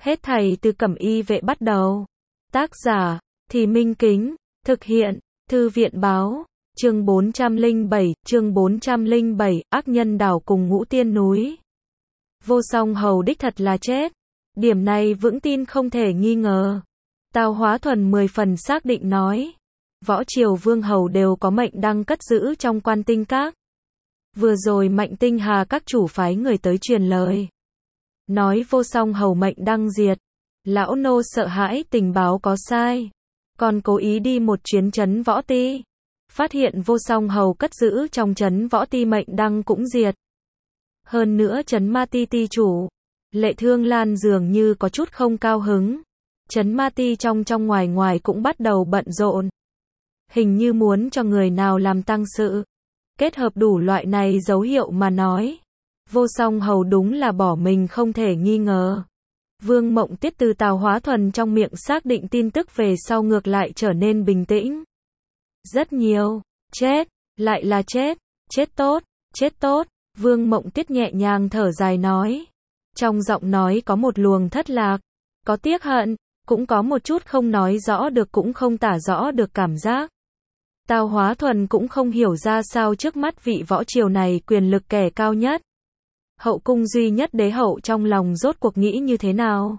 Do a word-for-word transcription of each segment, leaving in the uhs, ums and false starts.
Hết thảy từ Cẩm Y Vệ bắt đầu. Tác giả, Thì Minh Kính, thực hiện, Thư viện báo, chương bốn trăm lẻ bảy, chương bốn trăm lẻ bảy, ác nhân đảo cùng Ngũ Tiên núi. Vô Song Hầu đích thật là chết. Điểm này vững tin không thể nghi ngờ. Tào Hóa Thuần mười phần xác định nói. Võ triều vương hầu đều có mệnh đăng cất giữ trong Quan Tinh Các. Vừa rồi Mạnh Tinh Hà các chủ phái người tới truyền lời. Nói Vô Song Hầu mệnh đăng diệt. Lão nô sợ hãi tình báo có sai. Còn cố ý đi một chuyến trấn Võ Ti. Phát hiện Vô Song Hầu cất giữ trong trấn Võ Ti mệnh đăng cũng diệt. Hơn nữa trấn Ma Ti ti chủ Lệ Thương Lan dường như có chút không cao hứng. Trấn Ma Ti trong trong ngoài ngoài cũng bắt đầu bận rộn. Hình như muốn cho người nào làm tăng sự. Kết hợp đủ loại này dấu hiệu mà nói. Vô Song Hầu đúng là bỏ mình không thể nghi ngờ. Vương Mộng Tiết từ Tào Hóa Thuần trong miệng xác định tin tức về sau ngược lại trở nên bình tĩnh. Rất nhiều. Chết. Lại là chết. Chết tốt. Chết tốt. Vương Mộng Tiết nhẹ nhàng thở dài nói. Trong giọng nói có một luồng thất lạc. Có tiếc hận. Cũng có một chút không nói rõ được cũng không tả rõ được cảm giác. Tào Hóa Thuần cũng không hiểu ra sao trước mắt vị võ triều này quyền lực kẻ cao nhất. Hậu cung duy nhất đế hậu trong lòng rốt cuộc nghĩ như thế nào?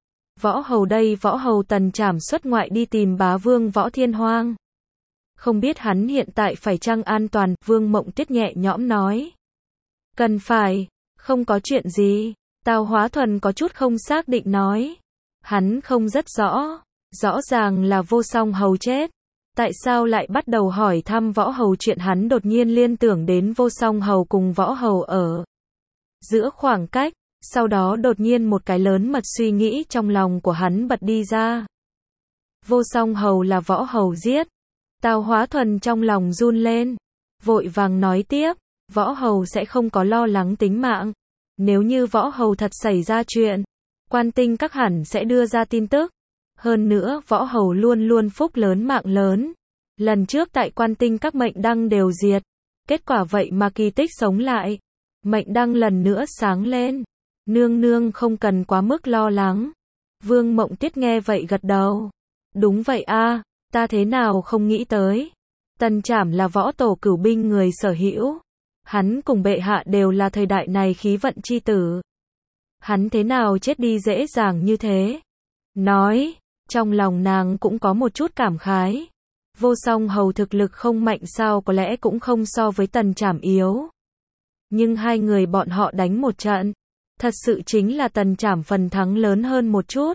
Võ hầu đây võ hầu Tần Trảm xuất ngoại đi tìm bá vương Võ Thiên Hoang. Không biết hắn hiện tại phải chăng an toàn, Vương Mộng Tiết nhẹ nhõm nói. Cần phải, không có chuyện gì, Tào Hóa Thuần có chút không xác định nói. Hắn không rất rõ, rõ ràng là Vô Song Hầu chết. Tại sao lại bắt đầu hỏi thăm võ hầu chuyện hắn đột nhiên liên tưởng đến Vô Song Hầu cùng võ hầu ở giữa khoảng cách, sau đó đột nhiên một cái lớn mật suy nghĩ trong lòng của hắn bật đi ra. Vô Song Hầu là võ hầu giết. Tào Hóa Thuần trong lòng run lên, vội vàng nói tiếp, võ hầu sẽ không có lo lắng tính mạng. Nếu như võ hầu thật xảy ra chuyện, Quan Tinh Các hẳn sẽ đưa ra tin tức. Hơn nữa võ hầu luôn luôn phúc lớn mạng lớn. Lần trước tại Quan Tinh Các mệnh đăng đều diệt. Kết quả vậy mà kỳ tích sống lại. Mệnh đăng lần nữa sáng lên. Nương nương không cần quá mức lo lắng. Vương Mộng Tiết nghe vậy gật đầu. Đúng vậy a, ta thế nào không nghĩ tới. Tần Trảm là võ tổ cửu binh người sở hữu. Hắn cùng bệ hạ đều là thời đại này khí vận chi tử. Hắn thế nào chết đi dễ dàng như thế? Nói, trong lòng nàng cũng có một chút cảm khái. Vô Song Hầu thực lực không mạnh sao có lẽ cũng không so với Tần Trảm yếu. Nhưng hai người bọn họ đánh một trận. Thật sự chính là Tần Trảm phần thắng lớn hơn một chút.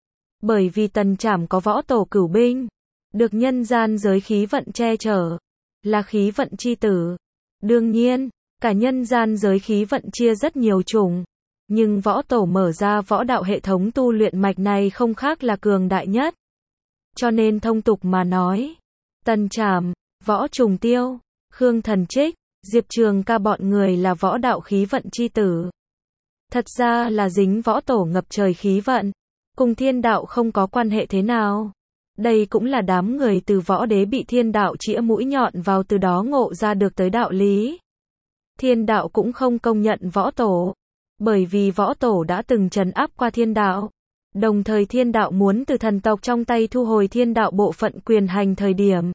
Bởi vì Tần Trảm có võ tổ cửu binh. Được nhân gian giới khí vận che chở. Là khí vận chi tử. Đương nhiên, cả nhân gian giới khí vận chia rất nhiều chủng. Nhưng võ tổ mở ra võ đạo hệ thống tu luyện mạch này không khác là cường đại nhất. Cho nên thông tục mà nói. Tần Trảm, Võ Trùng Tiêu, Khương Thần Trích, Diệp Trường Ca bọn người là võ đạo khí vận chi tử. Thật ra là dính võ tổ ngập trời khí vận. Cùng thiên đạo không có quan hệ thế nào. Đây cũng là đám người từ võ đế bị thiên đạo chĩa mũi nhọn vào từ đó ngộ ra được tới đạo lý. Thiên đạo cũng không công nhận võ tổ. Bởi vì võ tổ đã từng trấn áp qua thiên đạo. Đồng thời thiên đạo muốn từ thần tộc trong tay thu hồi thiên đạo bộ phận quyền hành thời điểm.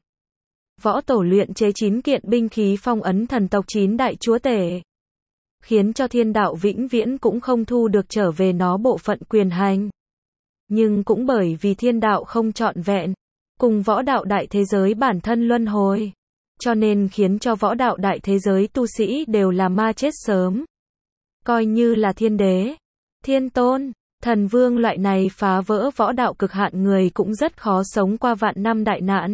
Võ tổ luyện chế chín kiện binh khí phong ấn thần tộc chín đại chúa tể. Khiến cho thiên đạo vĩnh viễn cũng không thu được trở về nó bộ phận quyền hành. Nhưng cũng bởi vì thiên đạo không trọn vẹn. Cùng võ đạo đại thế giới bản thân luân hồi. Cho nên khiến cho võ đạo đại thế giới tu sĩ đều là ma chết sớm. Coi như là thiên đế, thiên tôn, thần vương loại này phá vỡ võ đạo cực hạn người cũng rất khó sống qua vạn năm đại nạn.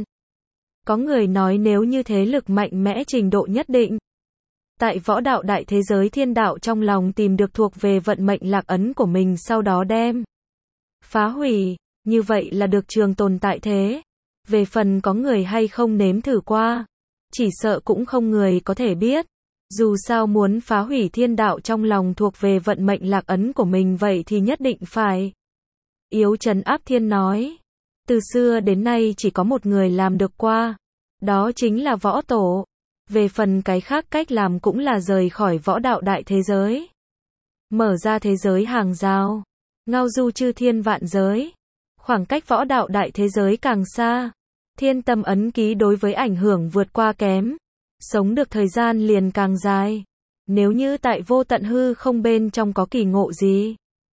Có người nói nếu như thế lực mạnh mẽ trình độ nhất định. Tại võ đạo đại thế giới thiên đạo trong lòng tìm được thuộc về vận mệnh lạc ấn của mình sau đó đem phá hủy, như vậy là được trường tồn tại thế. Về phần có người hay không nếm thử qua, chỉ sợ cũng không người có thể biết. Dù sao muốn phá hủy thiên đạo trong lòng thuộc về vận mệnh lạc ấn của mình vậy thì nhất định phải yếu trấn áp thiên nói. Từ xưa đến nay chỉ có một người làm được qua. Đó chính là võ tổ. Về phần cái khác cách làm cũng là rời khỏi võ đạo đại thế giới. Mở ra thế giới hàng rào. ngao du chư thiên vạn giới. Khoảng cách võ đạo đại thế giới càng xa, thiên tâm ấn ký đối với ảnh hưởng vượt qua kém, sống được thời gian liền càng dài. Nếu như tại vô tận hư không bên trong có kỳ ngộ gì,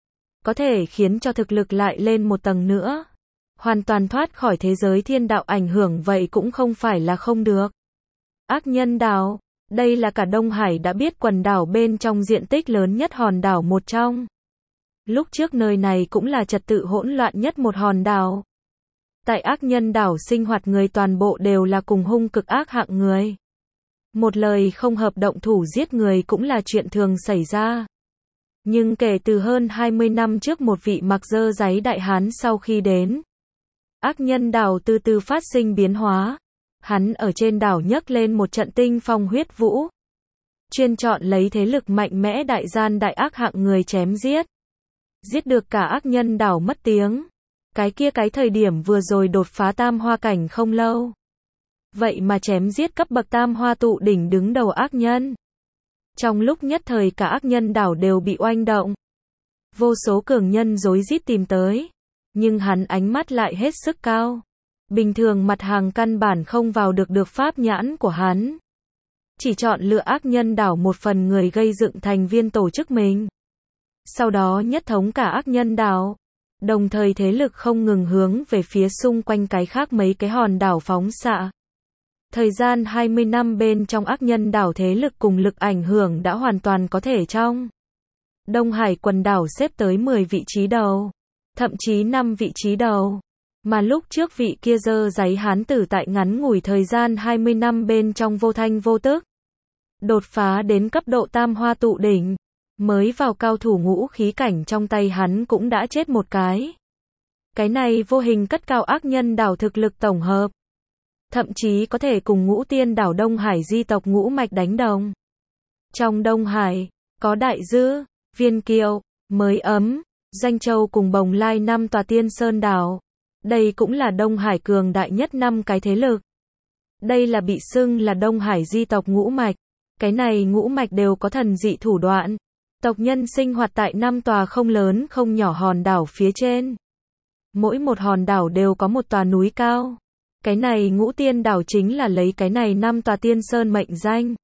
có thể khiến cho thực lực lại lên một tầng nữa, hoàn toàn thoát khỏi thế giới thiên đạo ảnh hưởng, vậy cũng không phải là không được. Ác Nhân Đảo, đây là cả Đông Hải đã biết quần đảo bên trong diện tích lớn nhất hòn đảo một trong. Lúc trước nơi này cũng là trật tự hỗn loạn nhất một hòn đảo. Tại Ác Nhân Đảo sinh hoạt người toàn bộ đều là cùng hung cực ác hạng người. Một lời không hợp động thủ giết người cũng là chuyện thường xảy ra. Nhưng kể từ hơn hai mươi năm trước một vị mặc dơ giấy đại hán sau khi đến, Ác Nhân Đảo từ từ phát sinh biến hóa. Hắn ở trên đảo nhấc lên một trận tinh phong huyết vũ, chuyên chọn lấy thế lực mạnh mẽ đại gian đại ác hạng người chém giết. Giết được cả Ác Nhân Đảo mất tiếng. Cái kia cái thời điểm vừa rồi đột phá tam hoa cảnh không lâu. Vậy mà chém giết cấp bậc tam hoa tụ đỉnh đứng đầu ác nhân. Trong lúc nhất thời cả Ác Nhân Đảo đều bị oanh động. Vô số cường nhân rối rít tìm tới. Nhưng hắn ánh mắt lại hết sức cao. Bình thường mặt hàng căn bản không vào được được pháp nhãn của hắn. Chỉ chọn lựa Ác Nhân Đảo một phần người gây dựng thành viên tổ chức mình. Sau đó nhất thống cả Ác Nhân Đảo. Đồng thời thế lực không ngừng hướng về phía xung quanh cái khác mấy cái hòn đảo phóng xạ. Thời gian hai mươi năm bên trong Ác Nhân Đảo thế lực cùng lực ảnh hưởng đã hoàn toàn có thể trong Đông Hải quần đảo xếp tới mười vị trí đầu, thậm chí năm vị trí đầu. Mà lúc trước vị kia dơ giấy hán tử tại ngắn ngủi thời gian hai mươi năm bên trong vô thanh vô tức, đột phá đến cấp độ tam hoa tụ đỉnh. Mới vào cao thủ ngũ khí cảnh trong tay hắn cũng đã chết một cái. Cái này vô hình cất cao Ác Nhân Đảo thực lực tổng hợp. Thậm chí có thể cùng Ngũ Tiên Đảo Đông Hải di tộc ngũ mạch đánh đồng. Trong Đông Hải, có Đại Dư, Viên Kiều, Mới Ấm, Doanh Châu cùng Bồng Lai năm tòa Tiên Sơn đảo. Đây cũng là Đông Hải cường đại nhất năm cái thế lực. Đây là bị xưng là Đông Hải di tộc ngũ mạch. Cái này ngũ mạch đều có thần dị thủ đoạn. Tộc nhân sinh hoạt tại năm tòa không lớn không nhỏ hòn đảo phía trên. Mỗi một hòn đảo đều có một tòa núi cao. Cái này Ngũ Tiên Đảo chính là lấy cái này năm tòa tiên sơn mệnh danh.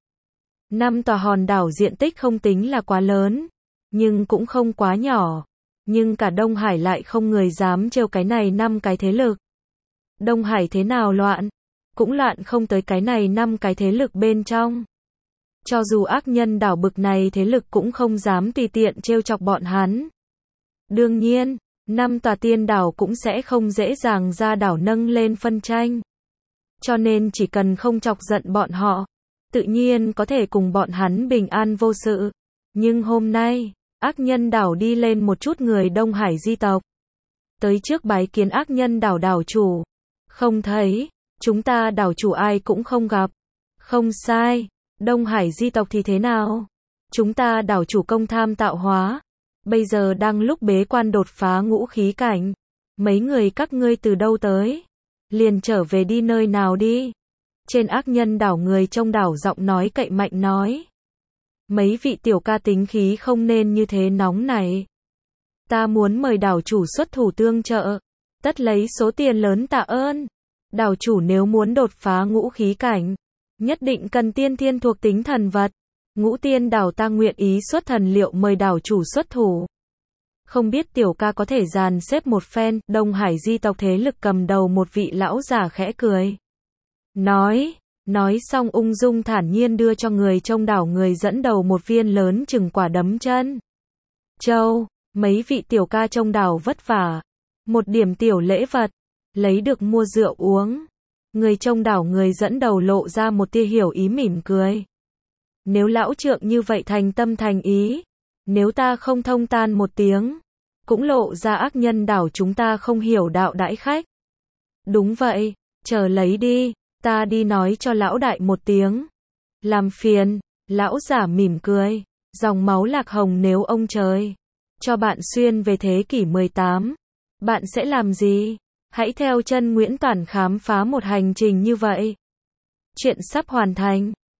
Năm tòa hòn đảo diện tích không tính là quá lớn, nhưng cũng không quá nhỏ. Nhưng cả Đông Hải lại không người dám trêu cái này năm cái thế lực. Đông Hải thế nào loạn, cũng loạn không tới cái này năm cái thế lực bên trong. Cho dù Ác Nhân Đảo bực này thế lực cũng không dám tùy tiện trêu chọc bọn hắn. Đương nhiên, năm tòa tiên đảo cũng sẽ không dễ dàng ra đảo nâng lên phân tranh. Cho nên chỉ cần không chọc giận bọn họ, tự nhiên có thể cùng bọn hắn bình an vô sự. Nhưng hôm nay, Ác Nhân Đảo đi lên một chút người Đông Hải di tộc. Tới trước bái kiến Ác Nhân Đảo đảo chủ. Không thấy, chúng ta đảo chủ ai cũng không gặp. Không sai. Đông Hải di tộc thì thế nào? Chúng ta đảo chủ công tham tạo hóa. Bây giờ đang lúc bế quan đột phá ngũ khí cảnh. Mấy người các ngươi từ đâu tới? Liền trở về đi nơi nào đi? Trên Ác Nhân Đảo người trong đảo giọng nói cậy mạnh nói. Mấy vị tiểu ca tính khí không nên như thế nóng này. Ta muốn mời đảo chủ xuất thủ tương trợ. Tất lấy số tiền lớn tạ ơn. Đảo chủ nếu muốn đột phá ngũ khí cảnh, nhất định cần tiên thiên thuộc tính thần vật. Ngũ Tiên Đảo ta nguyện ý xuất thần liệu mời đảo chủ xuất thủ. Không biết tiểu ca có thể dàn xếp một phen. Đông Hải di tộc thế lực cầm đầu một vị lão già khẽ cười. Nói, nói xong ung dung thản nhiên đưa cho người trong đảo người dẫn đầu một viên lớn chừng quả đấm chân châu. Mấy vị tiểu ca trong đảo vất vả. Một điểm tiểu lễ vật, lấy được mua rượu uống. Người trong đảo người dẫn đầu lộ ra một tia hiểu ý mỉm cười. Nếu lão trượng như vậy thành tâm thành ý, nếu ta không thông tan một tiếng, cũng lộ ra Ác Nhân Đảo chúng ta không hiểu đạo đãi khách. Đúng vậy, chờ lấy đi, ta đi nói cho lão đại một tiếng. Làm phiền, lão giả mỉm cười, dòng máu lạc hồng nếu ông trời cho bạn xuyên về thế kỷ mười tám, bạn sẽ làm gì? Hãy theo chân Nguyễn Toản khám phá một hành trình như vậy. Chuyện sắp hoàn thành.